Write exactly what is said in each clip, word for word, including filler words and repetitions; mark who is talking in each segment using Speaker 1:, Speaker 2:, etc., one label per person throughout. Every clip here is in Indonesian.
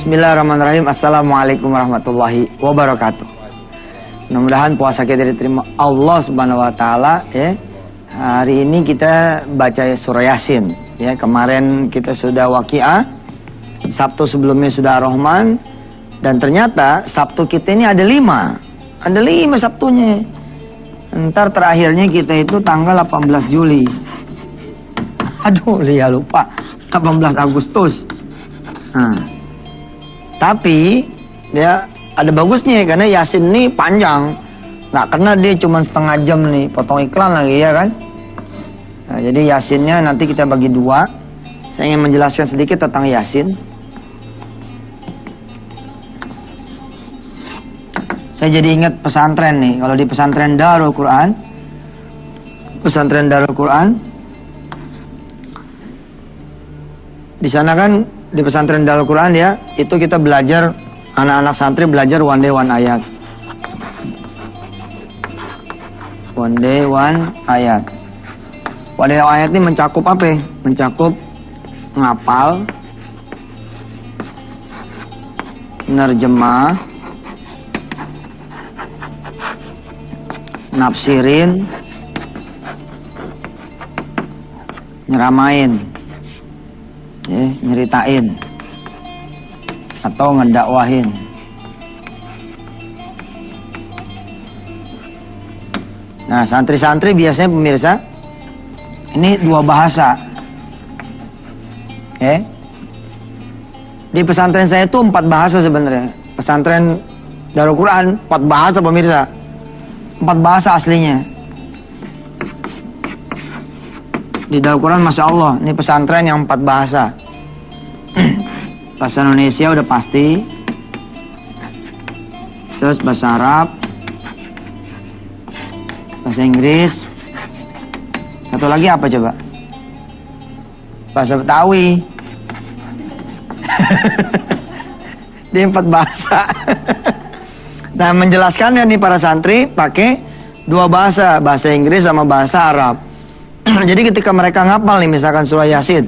Speaker 1: Bismillahirrahmanirrahim. Assalamualaikum warahmatullahi wabarakatuh. Mudah-mudahan puasa kita diterima Allah Subhanahu wa taala ya. Hari ini kita baca surah Yasin ya. Kemarin kita sudah Waqiah, Sabtu sebelumnya sudah Ar-Rahman, dan ternyata Sabtu kita ini ada lima. Ada lima Sabtunya. Ntar terakhirnya kita itu tanggal delapan belas Juli. Aduh, Lia lupa. delapan belas Agustus. Nah, tapi ya ada bagusnya karena Yasin ini panjang. Nggak kena dia cuma setengah jam nih, potong iklan lagi ya kan. Nah, jadi Yasinnya nanti kita bagi dua. Saya ingin menjelaskan sedikit tentang Yasin. Saya jadi ingat pesantren nih. Kalau di pesantren Darul Quran, pesantren Darul Quran, di sana kan di pesantren Darul Quran ya, itu kita belajar, anak-anak santri belajar one day one ayat. One day one ayat. One day one ayat ini mencakup apa? Mencakup ngapal, nerjemah, nafsirin, nyeramain, ya, nyeritain atau ngedakwahin. Nah, santri-santri biasanya pemirsa ini dua bahasa. Ya. Di pesantren saya itu empat bahasa sebenarnya. Pesantren Darul Quran empat bahasa pemirsa. Empat bahasa aslinya. Di Darul Quran Masya Allah, ini pesantren yang empat bahasa. Bahasa Indonesia udah pasti. Terus bahasa Arab, bahasa Inggris. Satu lagi apa coba? Bahasa Betawi. Di empat bahasa. Nah, menjelaskannya nih para santri pakai dua bahasa, bahasa Inggris sama bahasa Arab. Jadi ketika mereka ngapal nih misalkan surah Yasin,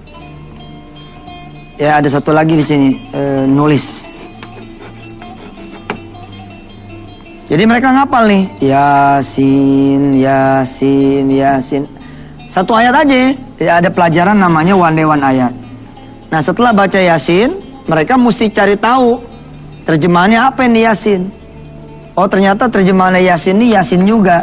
Speaker 1: ya ada satu lagi di sini e, nulis. Jadi mereka ngapal nih Yasin, Yasin, Yasin. Satu ayat aja. Ya ada pelajaran namanya one day one ayat. Nah setelah baca Yasin, mereka mesti cari tahu terjemahannya apa ini Yasin. Oh ternyata terjemahannya Yasin ini Yasin juga.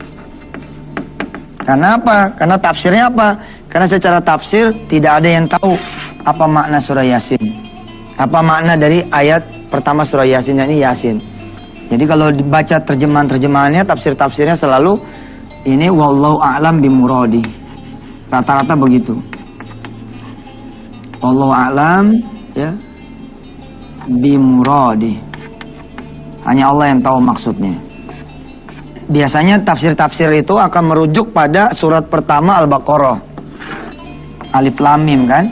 Speaker 1: Karena apa? Karena tafsirnya apa? Karena secara tafsir tidak ada yang tahu apa makna surah Yasin. Apa makna dari ayat pertama surah Yasin, ini Yasin. Jadi kalau dibaca terjemahan-terjemahannya, tafsir-tafsirnya selalu ini wallahu a'lam bimuradi. Rata-rata begitu. Wallahu a'lam ya bimuradi. Hanya Allah yang tahu maksudnya. Biasanya tafsir-tafsir itu akan merujuk pada surat pertama Al-Baqarah. Alif Lam Mim kan?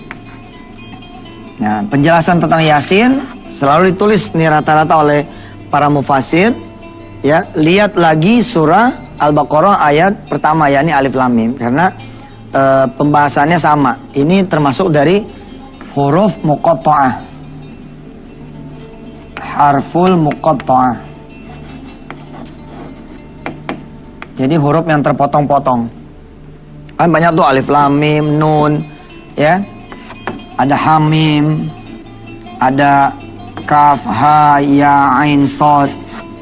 Speaker 1: Nah, penjelasan tentang Yasin selalu ditulis nih rata-rata oleh para mufasir. Ya, lihat lagi surah Al-Baqarah ayat pertama yakni Alif Lam Mim karena e, pembahasannya sama. Ini termasuk dari huruf muqatta'ah. Harful muqatta'ah. Jadi huruf yang terpotong-potong. Kan banyak tuh alif lam mim nun ya. Ada hamim, ada kaf ha ya ain shad.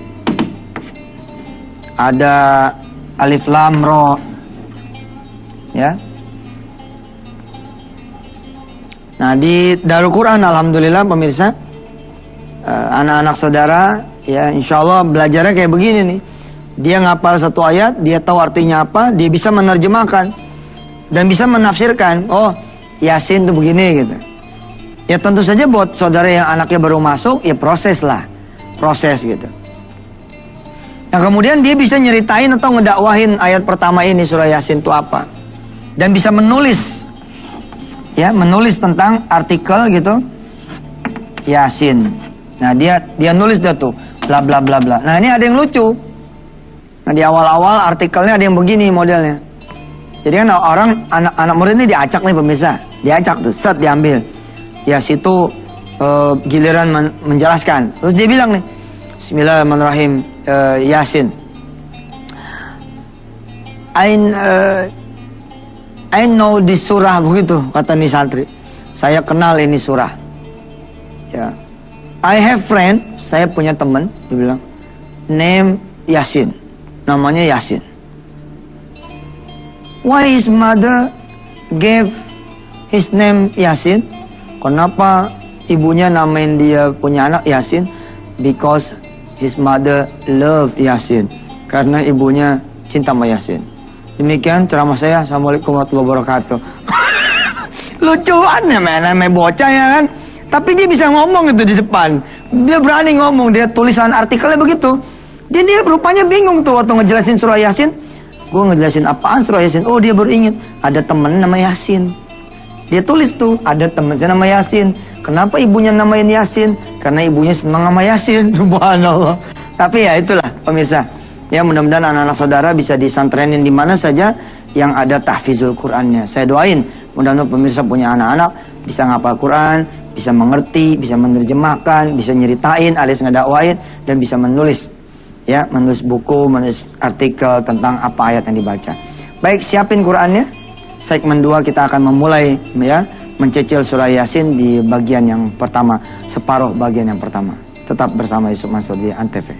Speaker 1: Ada alif lam ro. Ya. Nah, di Darul Quran alhamdulillah pemirsa, anak-anak saudara ya insyaallah belajarnya kayak begini nih. Dia ngapal satu ayat, dia tahu artinya apa, dia bisa menerjemahkan dan bisa menafsirkan. Oh, Yasin itu begini gitu. Ya tentu saja buat saudara yang anaknya baru masuk, ya proses lah, proses gitu. Yang kemudian dia bisa nyeritain atau ngedakwahin ayat pertama ini surah Yasin itu apa, dan bisa menulis, ya menulis tentang artikel gitu Yasin. Nah dia dia nulis dah tuh, bla bla bla bla. Nah ini ada yang lucu. Nah di awal-awal artikelnya ada yang begini modelnya. Jadi kan orang anak-anak murid ini diacak nih pemirsa, diacak tuh, set diambil. Ya situ uh, giliran men menjelaskan. Terus dia bilang nih, Bismillahirrahmanirrahim, uh, Yasin. I, uh, I know this surah, begitu kata nih santri. Saya kenal ini surah. Ya. I have friend, saya punya teman, dia bilang, name Yasin, namanya Yasin. Why his mother gave his name Yasin? Kenapa ibunya namain dia punya anak Yasin? Because his mother love Yasin. Karena ibunya cinta sama Yasin. Demikian ceramah saya. Assalamualaikum warahmatullahi wabarakatuh. Lucuan ya, men, namanya bocah ya kan. Tapi dia bisa ngomong itu di depan. Dia berani ngomong, dia tulisan artikelnya begitu. Dan dia rupanya bingung tuh waktu ngejelasin surah Yasin. Gue ngejelasin apaan surah Yasin. Oh, dia baru inget, ada temen nama Yasin. Dia tulis tuh, ada temen saya nama Yasin. Kenapa ibunya namain Yasin? Karena ibunya senang sama Yasin. Subhanallah. Tapi ya itulah pemirsa. Ya, mudah-mudahan anak-anak saudara bisa disantrenin di mana saja yang ada tahfizul Qur'annya. Saya doain mudah-mudahan pemirsa punya anak-anak bisa ngapal Quran, bisa mengerti, bisa menerjemahkan, bisa nyeritain alias ngedakwain, dan bisa menulis. Ya, menulis buku, menulis artikel tentang apa ayat yang dibaca. Baik, siapin Qurannya. Segmen dua kita akan memulai ya mencicil surah Yasin di bagian yang pertama, separuh bagian yang pertama. Tetap bersama Yusuf Mansur di Antv.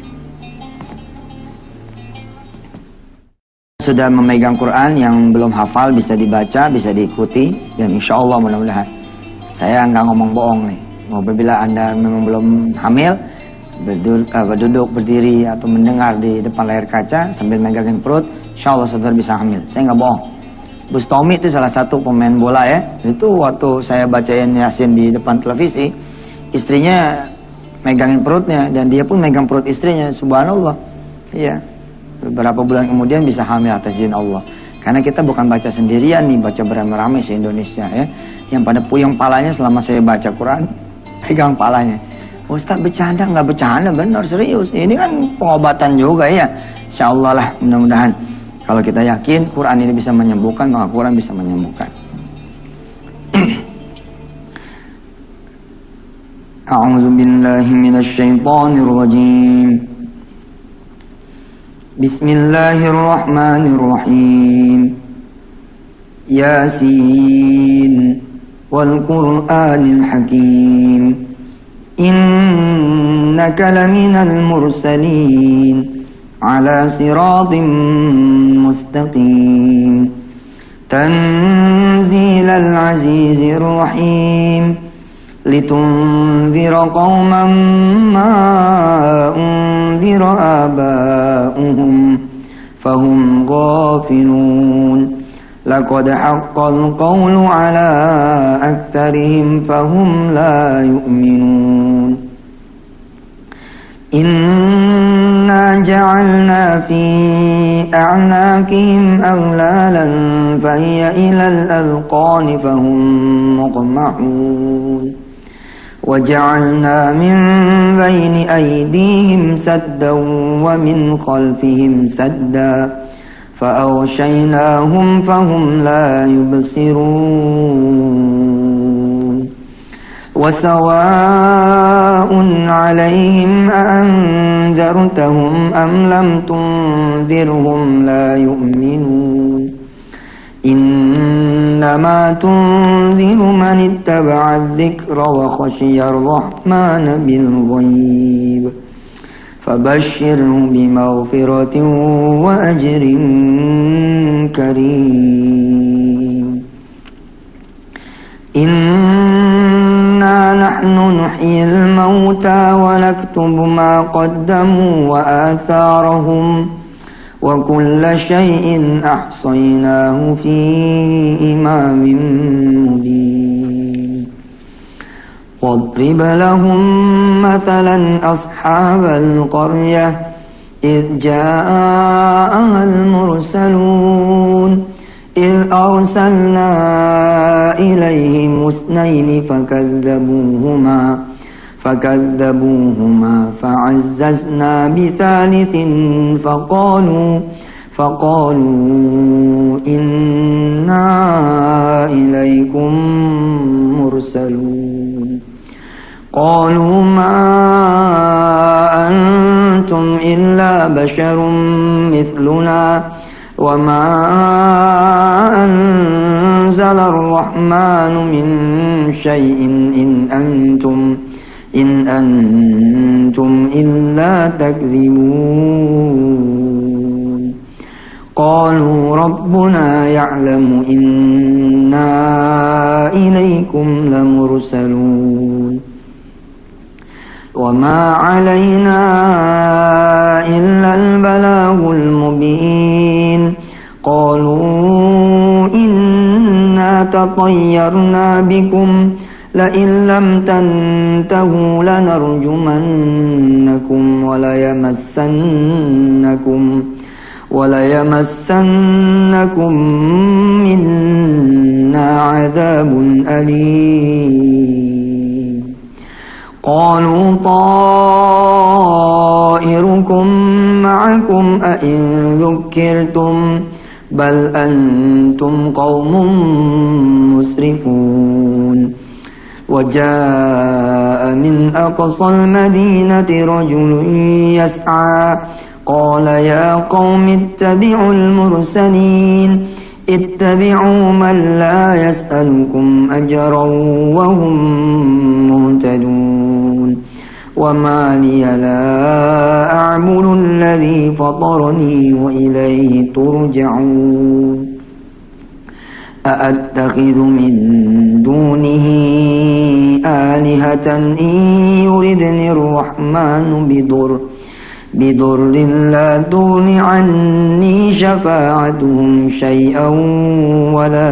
Speaker 1: Sudah memegang Quran, yang belum hafal bisa dibaca, bisa diikuti, dan insya Allah mudah-mudahan. Saya nggak ngomong bohong nih. Apabila Anda memang belum hamil, berduduk, berdiri atau mendengar di depan layar kaca sambil megangin perut, insya Allah saudara bisa hamil. Saya nggak bohong. Bus Tommy itu salah satu pemain bola ya. Itu waktu saya bacain Yasin di depan televisi, istrinya megangin perutnya dan dia pun megang perut istrinya. Subhanallah. Iya. Beberapa bulan kemudian bisa hamil atas izin Allah. Karena kita bukan baca sendirian nih, baca beramai-ramai se Indonesia ya. Yang pada puyeng palanya selama saya baca Quran, pegang palanya. Ustaz bercanda, nggak bercanda, benar serius. Ini kan pengobatan juga ya. Insya Allah lah, mudah-mudahan. Kalau kita yakin Quran ini bisa menyembuhkan, maka Quran bisa menyembuhkan. A'udzu billahi minasy syaithanir rajim. Bismillahirrahmanirrahim. Yasin wal Qur'anil Hakim. Innaka laminal mursalin ala siratim mustaqim. Tanzilal azizir rahim. Litunzira qauman ma unzira aba'uhum fahum ghafilun. Laqad haqqal qawlu ala aktsarihim fahum la yu'minun. Inna ja'alna fi a'naqihim aghlalan fahiya ilal adqani fahum muqmahun. وجعلنا من بين أيديهم سدا ومن خلفهم سدا فأغشيناهم فهم لا يبصرون. وسواء عليهم أأنذرتهم أم لم تنذرهم لا يؤمنون. إنما تنذر من اتبع الذكر وخشي الرحمن بالغيب فبشره بمغفرة وأجر كريم. إنا نحن نحيي الموتى ونكتب ما قدموا وآثارهم وكل شيء أحصيناه في إمام مبين. واضرب لهم مثلا أصحاب القرية إذ جاءها المرسلون إذ أرسلنا إليهم اثنين فكذبوهما فكذبوهما فعززنا بثالث فقالوا فقالوا إنا إليكم مرسلون. قالوا ما أنتم إلا بشر مثلنا وما أنزل الرحمن من شيء إن أنتم إن أنتم إلا تكذبون قالوا ربنا يعلم إنا إليكم لمرسلون وما علينا إلا البلاغ المبين قالوا إنا تطيرنا بكم لئن لم تنتهوا لنرجمنكم وليمسنكم وليمسنكم منا عذاب أليم قالوا طائركم معكم أئن ذكرتم بل أنتم قوم مسرفون وجاء من أقصى المدينة رجل يسعى قال يا قوم اتبعوا المرسلين اتبعوا من لا يسألكم أجرا وهم مهتدون وما لي لا أعبد الذي فطرني وإليه ترجعون أأتخذ من دونه آلهة إن يردني الرحمن بضر بضر لا تغن عني شفاعتهم شيئا ولا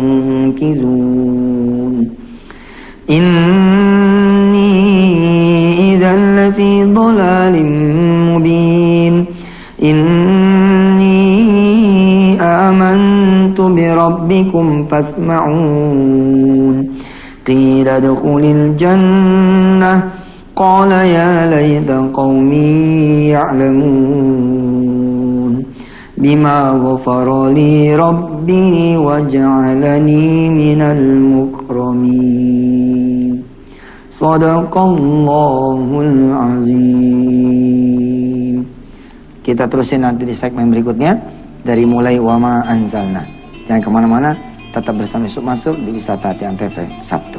Speaker 1: ينقذون إني إذا لفي ضلال مبين إني آمنت بربكم فاسمعون قيل ادخل الجنة قال يا ليت قومي يعلمون بما غفر لي ربي وجعلني من المكرمين صدق Allahul Azim. Kita terusin nanti di segmen berikutnya dari mulai wama anzalna. Jangan kemana-mana, tetap bersama Yusuf Mansur di Wisata Hati Antv Sabtu.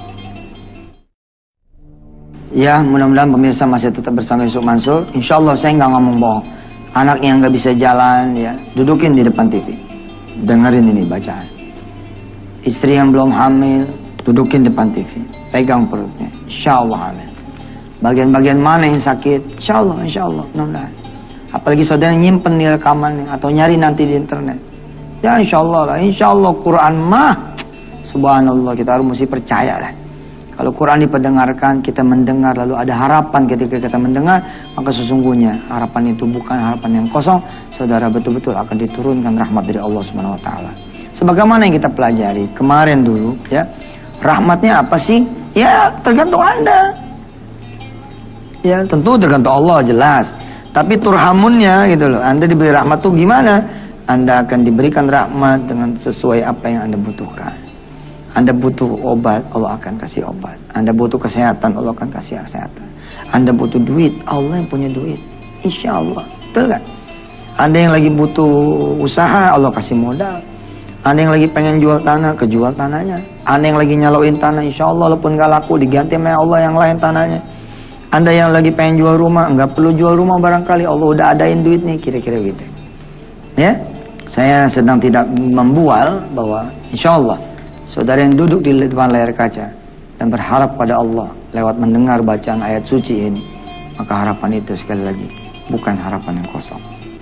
Speaker 1: Ya, mudah-mudahan pemirsa masih tetap bersama Yusuf Mansur. Insya Allah saya nggak ngomong bohong. Anak yang nggak bisa jalan, ya dudukin di depan T V, dengerin ini bacaan. Istri yang belum hamil, dudukin depan T V, pegang perutnya. Insya Allah amin. Bagian-bagian mana yang sakit, Insya Allah, Insya Allah, mudah-mudahan. Apalagi saudara nyimpen di rekaman atau nyari nanti di internet. Ya Insya Allah lah, Insya Allah Quran mah, subhanallah kita harus mesti percaya lah. Kalau Quran diperdengarkan, kita mendengar, lalu ada harapan ketika kita mendengar, maka sesungguhnya harapan itu bukan harapan yang kosong. Saudara betul-betul akan diturunkan rahmat dari Allah Subhanahu Wa Taala. Sebagaimana yang kita pelajari kemarin dulu, ya rahmatnya apa sih? Ya tergantung Anda. Ya tentu tergantung Allah jelas. Tapi turhamunnya gitu loh. Anda diberi rahmat tuh gimana? Anda akan diberikan rahmat dengan sesuai apa yang Anda butuhkan. Anda butuh obat, Allah akan kasih obat. Anda butuh kesehatan, Allah akan kasih kesehatan. Anda butuh duit, Allah yang punya duit. Insya Allah, betul kan? Anda yang lagi butuh usaha, Allah kasih modal. Anda yang lagi pengen jual tanah, kejual tanahnya. Anda yang lagi nyaloin tanah, insya Allah walaupun gak laku, diganti sama Allah yang lain tanahnya. Anda yang lagi pengen jual rumah, nggak perlu jual rumah barangkali, Allah udah adain duit nih, kira-kira gitu. Ya, saya sedang tidak membual bahwa insya Allah saudara yang duduk di depan layar kaca dan berharap pada Allah lewat mendengar bacaan ayat suci ini, maka harapan itu sekali lagi bukan harapan yang kosong.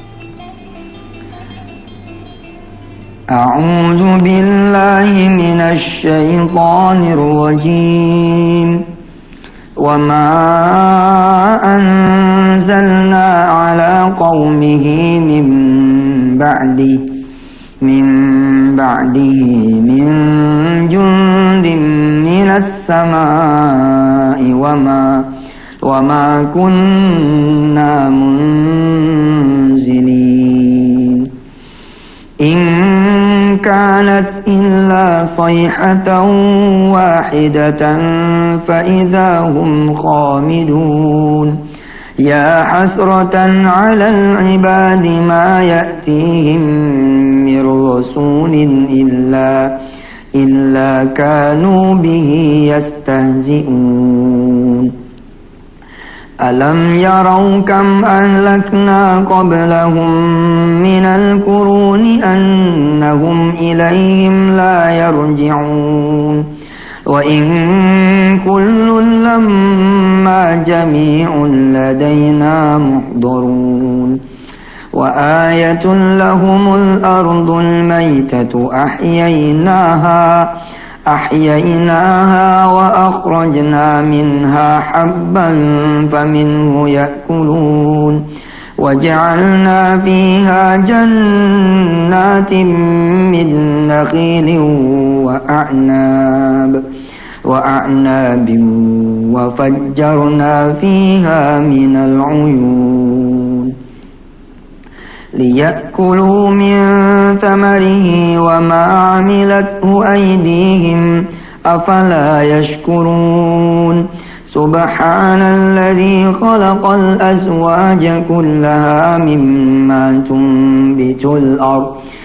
Speaker 1: A'udzu billahi minasy syaithanir rajim. Wa ma anzalna ala qaumihi min ba'di min ba'dihi min jundin minas samai wa ma wa ma kunna munzilin in كانت إلا صيحة واحدة فإذا هم خامدون يا حسرة على العباد ما يأتيهم من رسول إلا إلا كانوا به يستهزئون ألم يروا كم أهلكنا قبلهم من القرون أنهم إليهم لا يرجعون وإن كل لما جميع لدينا محضرون وآية لهم الأرض الميتة أحييناها أحييناها وأخرجنا منها حبا فمنه يأكلون وجعلنا فيها جنات من نخيل وأعناب وأعناب وفجرنا فيها من العيون ليأكلوا من ثمره وما عملته أيديهم أفلا يشكرون سبحان الذي خلق الأزواج كلها مما تنبت الأرض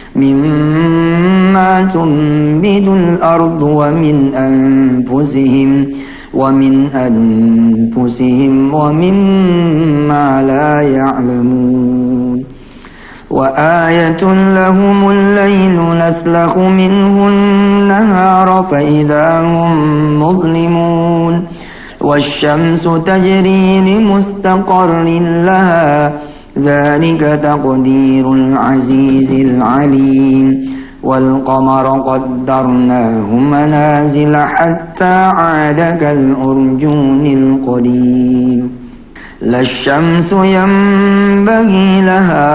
Speaker 1: مما تنبت الأرض ومن أنفسهم ومن أنفسهم ومما لا يعلمون وآية لهم الليل نسلخ منه النهار فإذا هم مظلمون والشمس تجري لمستقر لها ذلك تقدير العزيز العليم والقمر قدرناه منازل حتى عاد كالأرجون القديم لا الشمس ينبغي لها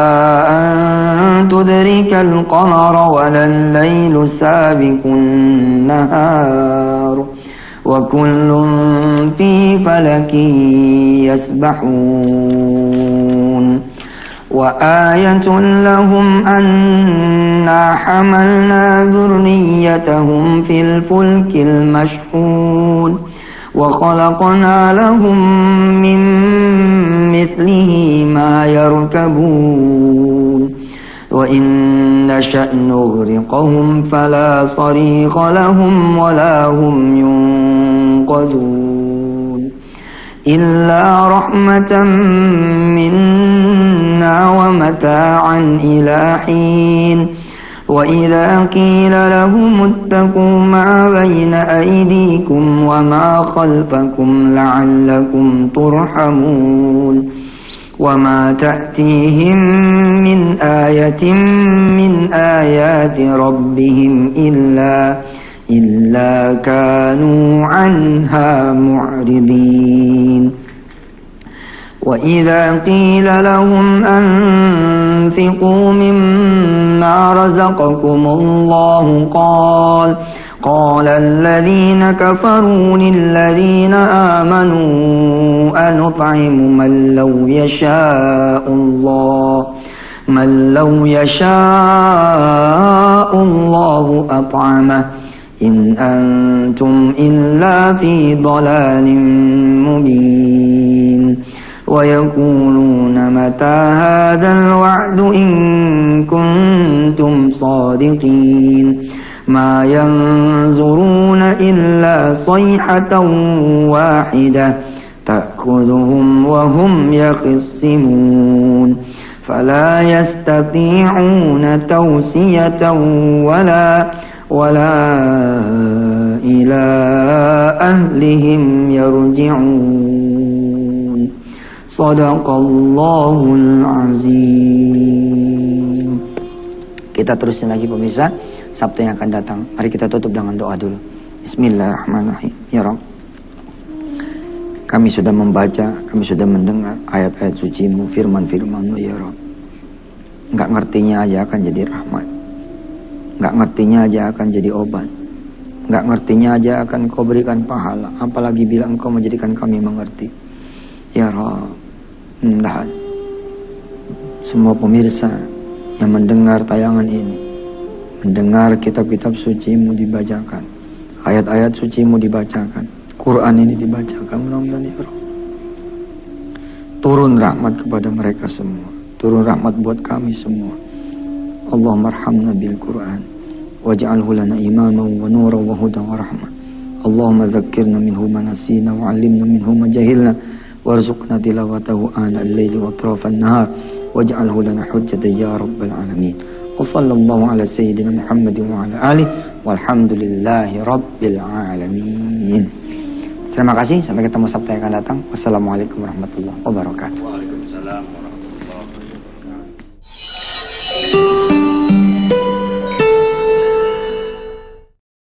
Speaker 1: أن تدرك القمر ولا الليل سابق النهار وكل في فلك يسبحون وآية لهم أنا حملنا ذريتهم في الفلك المشحون وخلقنا لهم من مثله ما يركبون وإن نشأ نغرقهم فلا صريخ لهم ولا هم ينقذون إلا رحمة منا ومتاعا إلى حين وإذا قيل لهم اتقوا ما بين أيديكم وما خلفكم لعلكم ترحمون وما تأتيهم من آية من آيات ربهم إلا إلا كانوا عنها معرضين وإذا قيل لهم أنفقوا مما رزقكم الله قال قال الذين كفروا للذين آمنوا أنطعم من لو يشاء الله من لو يشاء الله أطعمه إن أنتم إلا في ضلال مبين ويقولون متى هذا الوعد إن كنتم صادقين ما ينظرون إلا صيحة واحدة تأخذهم وهم يخصمون فلا يستطيعون توصية ولا ولا إلى أهلهم يرجعون صدق Allahul Azim. Kita terusin lagi pemirsa Sabtu yang akan datang. Mari kita tutup dengan doa dulu. Bismillahirrahmanirrahim. Ya Rabb, kami sudah membaca, kami sudah mendengar ayat-ayat suci-Mu, firman-firman-Mu ya Rabb. Enggak ngertinya aja akan jadi rahmat, enggak ngertinya aja akan jadi obat, enggak ngertinya aja akan Kau berikan pahala, apalagi bila Engkau menjadikan kami mengerti. Ya Rabb, mudah-mudahan semua pemirsa yang mendengar tayangan ini mendengar kitab-kitab suci-Mu dibacakan, ayat-ayat suci-Mu dibacakan, Quran ini dibacakan, mudah-mudahan ya Rabb turun rahmat kepada mereka semua, turun rahmat buat kami semua. Allahumma arhamna bil Quran waj'alhu lana imaman wa nuran wa hudan wa rahmah. Allahumma dzakkirna minhu ma nasina wa 'allimna minhu ma jahilna warzuqna tilawatahu ana al-laili wa atrafan nahar waj'alhu lana hujjatan ya rabbal alamin. Wa sallallahu ala sayyidina Muhammadin wa ala alihi walhamdulillahi rabbil alamin. Terima kasih, sampai ketemu Sabtu yang akan datang. Wassalamualaikum warahmatullahi wabarakatuh.